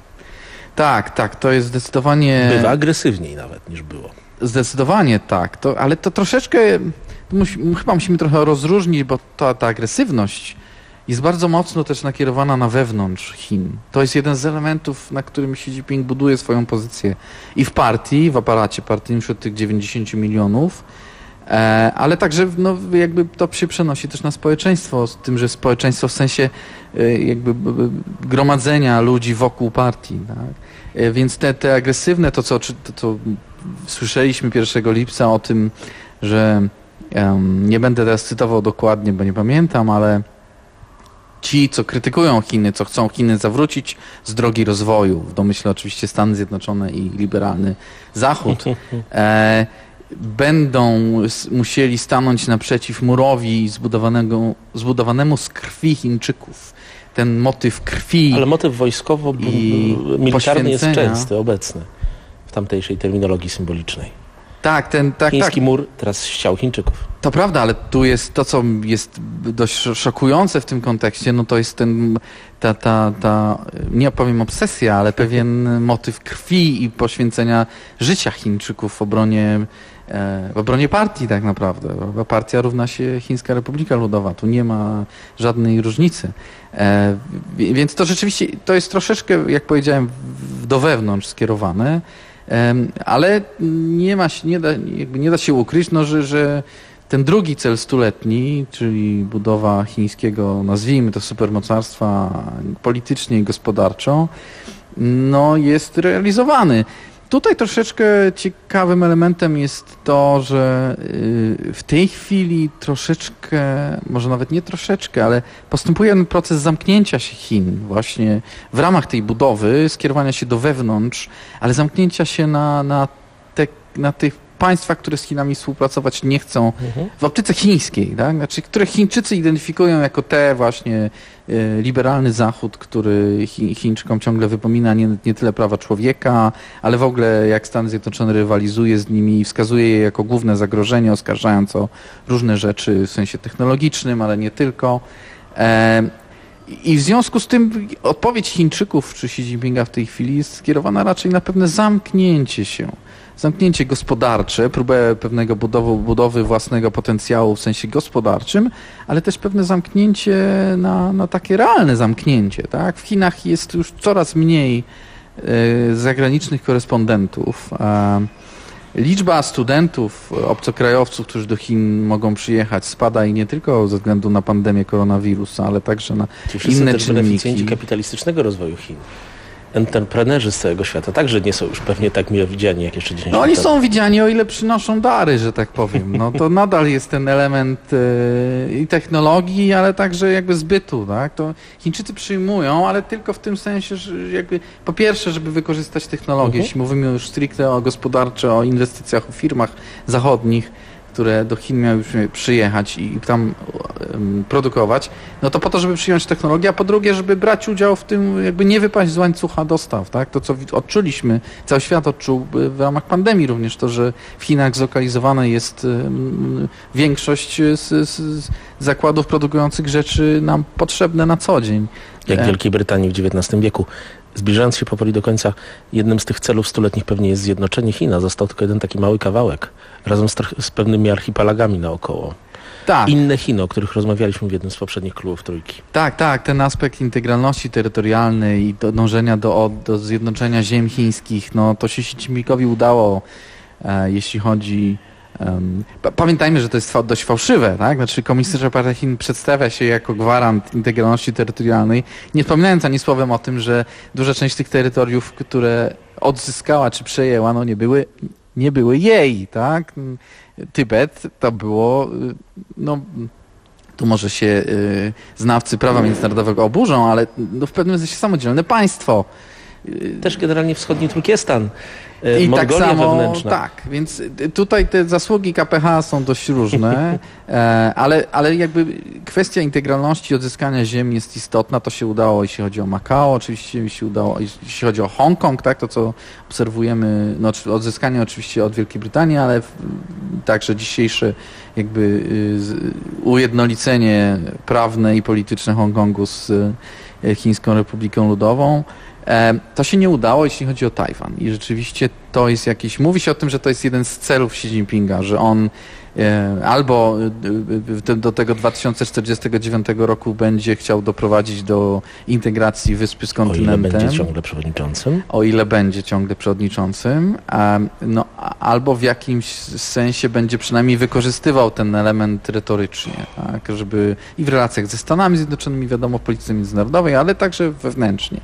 Tak, tak, to jest zdecydowanie... Bywa agresywniej nawet niż było. Zdecydowanie tak, to, ale to troszeczkę, to musi, chyba musimy trochę rozróżnić, bo ta, ta agresywność jest bardzo mocno też nakierowana na wewnątrz Chin. To jest jeden z elementów, na którym Xi Jinping buduje swoją pozycję i w partii, w aparacie partyjnym wśród tych dziewięćdziesięciu milionów, e, ale także no, jakby to się przenosi też na społeczeństwo, z tym, że społeczeństwo w sensie e, jakby gromadzenia ludzi wokół partii. Tak? E, więc te, te agresywne, to co, to, co słyszeliśmy pierwszego lipca o tym, że um, nie będę teraz cytował dokładnie, bo nie pamiętam, ale ci, co krytykują Chiny, co chcą Chiny zawrócić z drogi rozwoju, w domyśle oczywiście Stany Zjednoczone i liberalny Zachód, e, będą musieli stanąć naprzeciw murowi zbudowanego, zbudowanemu z krwi Chińczyków. Ten motyw krwi. Ale motyw wojskowo-militarny jest częsty, obecny w tamtejszej terminologii symbolicznej. Tak, ten, tak, Chiński tak. mur teraz ściał Chińczyków. To prawda, ale tu jest to, co jest dość szokujące w tym kontekście, no to jest ten, ta, ta, ta, nie powiem obsesja, ale pewien motyw krwi i poświęcenia życia Chińczyków w obronie, w obronie partii tak naprawdę. Partia równa się Chińska Republika Ludowa, tu nie ma żadnej różnicy. Więc to rzeczywiście, to jest troszeczkę, jak powiedziałem, do wewnątrz skierowane. Ale nie ma się, nie da, jakby nie da się ukryć, no, że, że ten drugi cel stuletni, czyli budowa chińskiego, nazwijmy to supermocarstwa politycznie i gospodarczo, no, jest realizowany. Tutaj troszeczkę ciekawym elementem jest to, że w tej chwili troszeczkę, może nawet nie troszeczkę, ale postępuje ten proces zamknięcia się Chin właśnie w ramach tej budowy, skierowania się do wewnątrz, ale zamknięcia się na, na, te, na tych państwa, które z Chinami współpracować nie chcą mhm. w optyce chińskiej, tak? Znaczy, które Chińczycy identyfikują jako te właśnie e, liberalny Zachód, który Chi, Chińczykom ciągle wypomina nie, nie tyle prawa człowieka, ale w ogóle jak Stany Zjednoczone rywalizuje z nimi i wskazuje je jako główne zagrożenie, oskarżając o różne rzeczy w sensie technologicznym, ale nie tylko. E, I w związku z tym odpowiedź Chińczyków czy Xi Jinpinga w tej chwili jest skierowana raczej na pewne zamknięcie się. Zamknięcie gospodarcze, próbę pewnego budowy, budowy własnego potencjału w sensie gospodarczym, ale też pewne zamknięcie na, na takie realne zamknięcie. Tak? W Chinach jest już coraz mniej y, zagranicznych korespondentów. Y, liczba studentów, obcokrajowców, którzy do Chin mogą przyjechać, spada i nie tylko ze względu na pandemię koronawirusa, ale także na Ci inne też czynniki. beneficjenci kapitalistycznego rozwoju Chin. Entreprenerzy z całego świata także nie są już pewnie tak mile widziani jak jeszcze dziesięć No lat oni temu. są widziani, o ile przynoszą dary, że tak powiem. No to nadal jest ten element e, i technologii, ale także jakby zbytu, tak? To Chińczycy przyjmują, ale tylko w tym sensie, że jakby po pierwsze, żeby wykorzystać technologię, mhm. jeśli mówimy już stricte o gospodarce, o inwestycjach, o firmach zachodnich, które do Chin miały przyjechać i tam um, produkować, no to po to, żeby przyjąć technologię, a po drugie, żeby brać udział w tym, jakby nie wypaść z łańcucha dostaw, tak? To, co odczuliśmy, cały świat odczuł w ramach pandemii również to, że w Chinach zlokalizowana jest um, większość z, z, z zakładów produkujących rzeczy nam potrzebne na co dzień. Jak w Wielkiej Brytanii w dziewiętnastym wieku. Zbliżając się powoli do końca, jednym z tych celów stuletnich pewnie jest zjednoczenie Chin, a został tylko jeden taki mały kawałek, razem z, z pewnymi archipelagami naokoło. Tak. Inne Chiny, o których rozmawialiśmy w jednym z poprzednich klubów Trójki. Tak, tak, ten aspekt integralności terytorialnej i do dążenia do, do zjednoczenia ziem chińskich, no to się Xi Jinpingowi udało, e, jeśli chodzi... Um, pamiętajmy, że to jest dość fałszywe, tak? Znaczy Komunistyczna Partia Chin przedstawia się jako gwarant integralności terytorialnej, nie wspominając ani słowem o tym, że duża część tych terytoriów, które odzyskała czy przejęła, no nie były, nie były jej, tak? Tybet to było, no tu może się y, znawcy prawa międzynarodowego oburzą, ale no, w pewnym sensie samodzielne państwo. Też generalnie wschodni Turkestan, I Mongolia tak samo, wewnętrzna. tak, więc tutaj te zasługi K P H są dość różne, ale, ale jakby kwestia integralności odzyskania ziem jest istotna, to się udało, jeśli chodzi o Makao, oczywiście jeśli udało, jeśli chodzi o Hongkong, tak, to co obserwujemy, no odzyskanie oczywiście od Wielkiej Brytanii, ale także dzisiejsze jakby ujednolicenie prawne i polityczne Hongkongu z Chińską Republiką Ludową. To się nie udało, jeśli chodzi o Tajwan. I rzeczywiście to jest jakiś... Mówi się o tym, że to jest jeden z celów Xi Jinpinga, że on e, albo do, do tego dwa tysiące czterdziestego dziewiątego roku będzie chciał doprowadzić do integracji wyspy z kontynentem. O ile będzie ciągle przewodniczącym. O ile będzie ciągle przewodniczącym. E, no, albo w jakimś sensie będzie przynajmniej wykorzystywał ten element retorycznie, tak, żeby i w relacjach ze Stanami Zjednoczonymi, wiadomo, w polityce międzynarodowej, ale także wewnętrznie.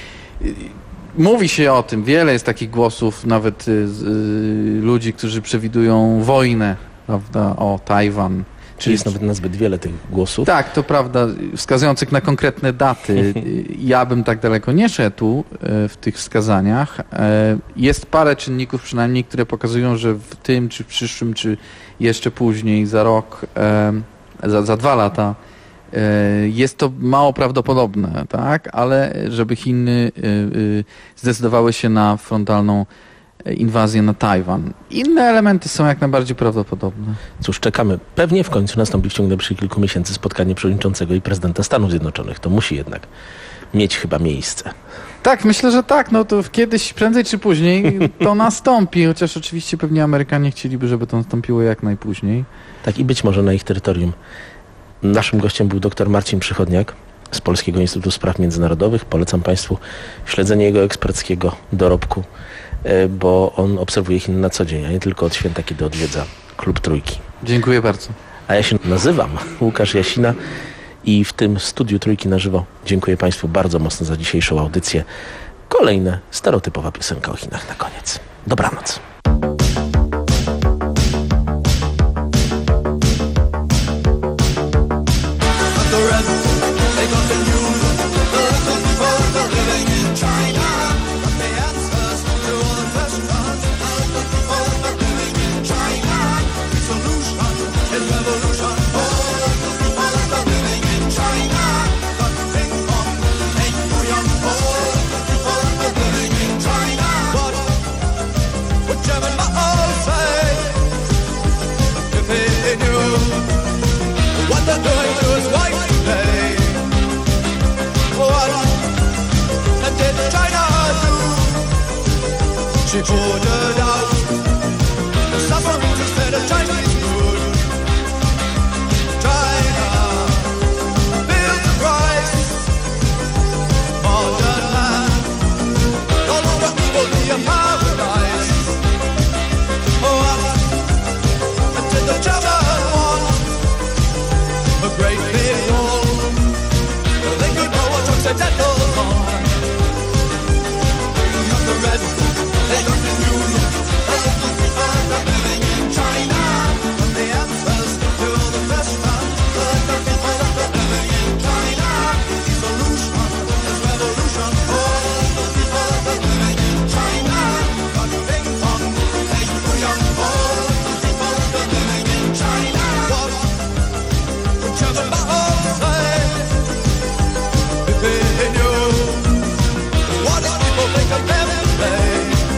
Mówi się o tym, wiele jest takich głosów, nawet z, y, ludzi, którzy przewidują wojnę, prawda, o Tajwan. Czy jest nawet nazbyt wiele tych głosów? Tak, to prawda, wskazujących na konkretne daty. Ja bym tak daleko nie szedł y, w tych wskazaniach. Y, jest parę czynników przynajmniej, które pokazują, że w tym, czy w przyszłym, czy jeszcze później, za rok, y, za, za dwa lata, jest to mało prawdopodobne, tak? Ale żeby Chiny zdecydowały się na frontalną inwazję na Tajwan. Inne elementy są jak najbardziej prawdopodobne. Cóż, czekamy. Pewnie w końcu nastąpi w ciągu najbliższych kilku miesięcy spotkanie przewodniczącego i prezydenta Stanów Zjednoczonych. To musi jednak mieć chyba miejsce. Tak, myślę, że tak. No to kiedyś, prędzej czy później to nastąpi, chociaż oczywiście pewnie Amerykanie chcieliby, żeby to nastąpiło jak najpóźniej. Tak, i być może na ich terytorium. Naszym gościem był dr Marcin Przychodniak z Polskiego Instytutu Spraw Międzynarodowych. Polecam Państwu śledzenie jego eksperckiego dorobku, bo on obserwuje Chiny na co dzień, a nie tylko od święta, kiedy odwiedza Klub Trójki. Dziękuję bardzo. A ja się nazywam Łukasz Jasina i w tym studiu Trójki na żywo dziękuję Państwu bardzo mocno za dzisiejszą audycję. kolejna stereotypowa piosenka o Chinach na koniec. Dobranoc. She ordered out the submarines instead of Chinese food. China built the price. Modern man, no longer will be a paradise. What did the German want? A great big wall. They could go on trucks and settle on. Not the red. They got the new look. They're living in China. The answers to all the questions. The people that are living in China. The solution is revolution. All the people that are living in China. Got big fun, take for young. All the people that are living in China. What would German Bahn say? If they knew what is people think of them today?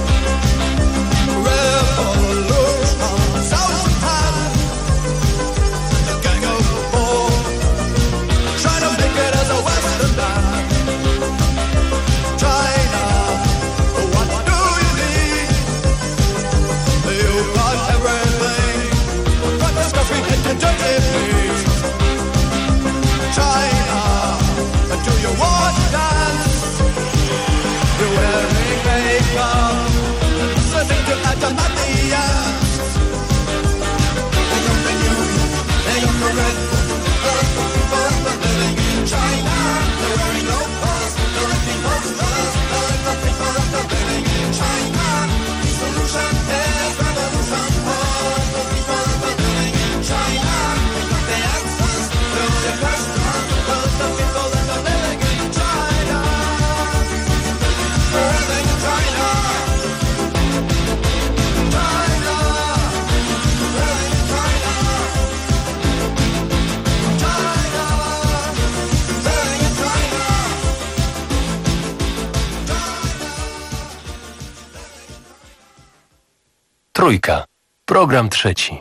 Trójka. Program trzeci.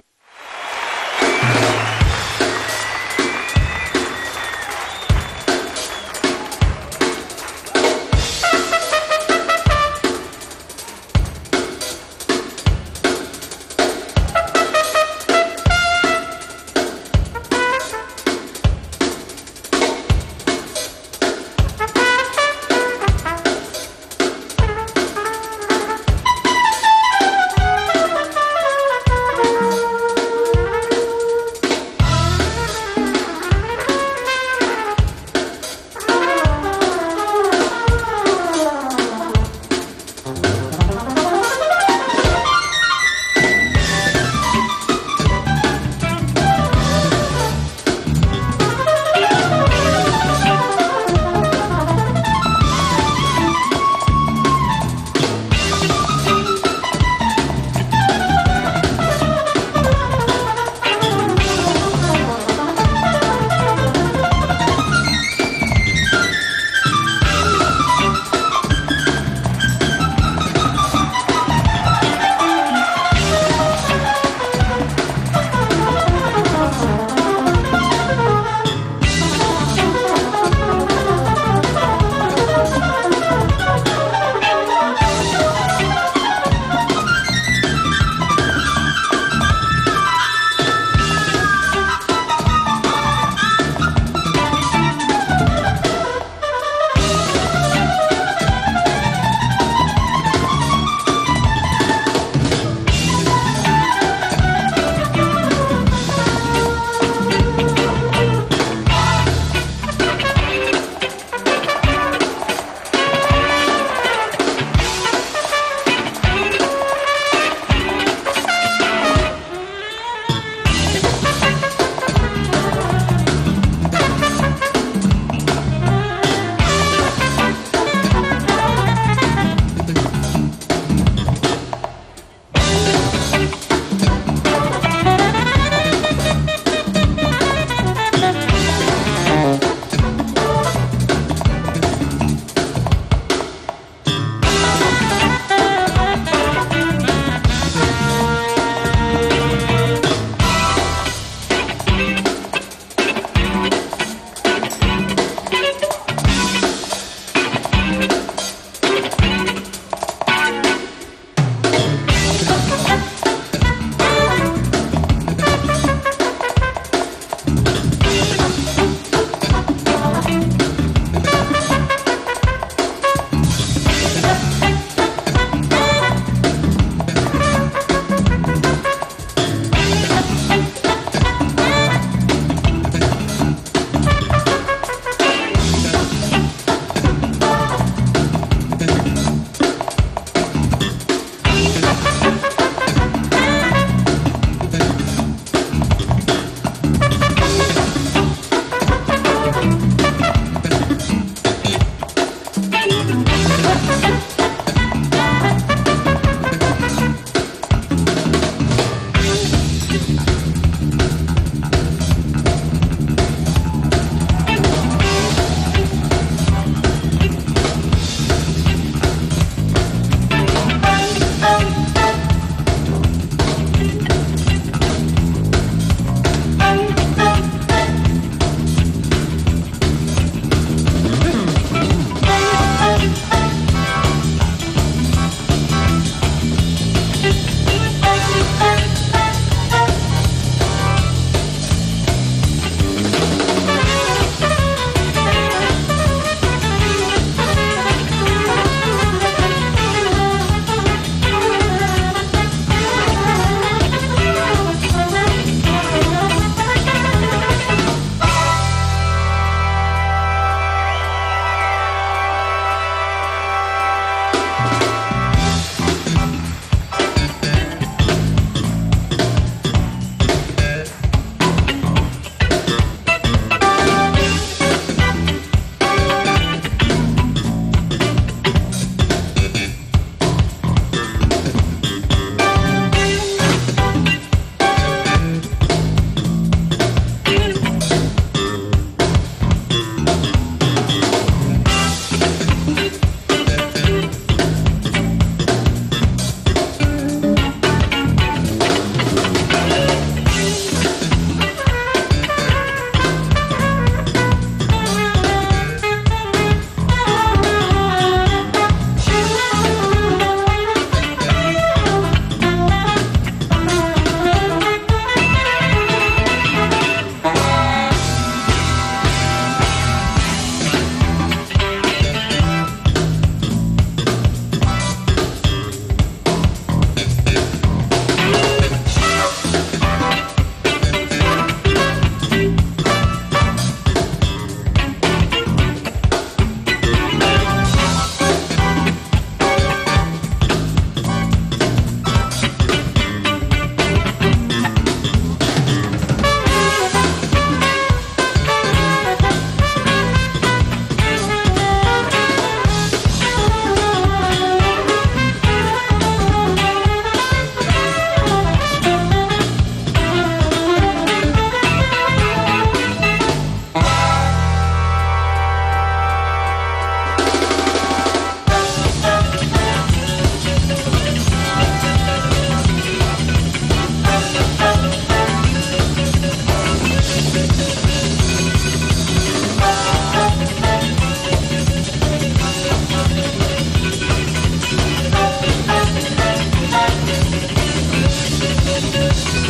Thank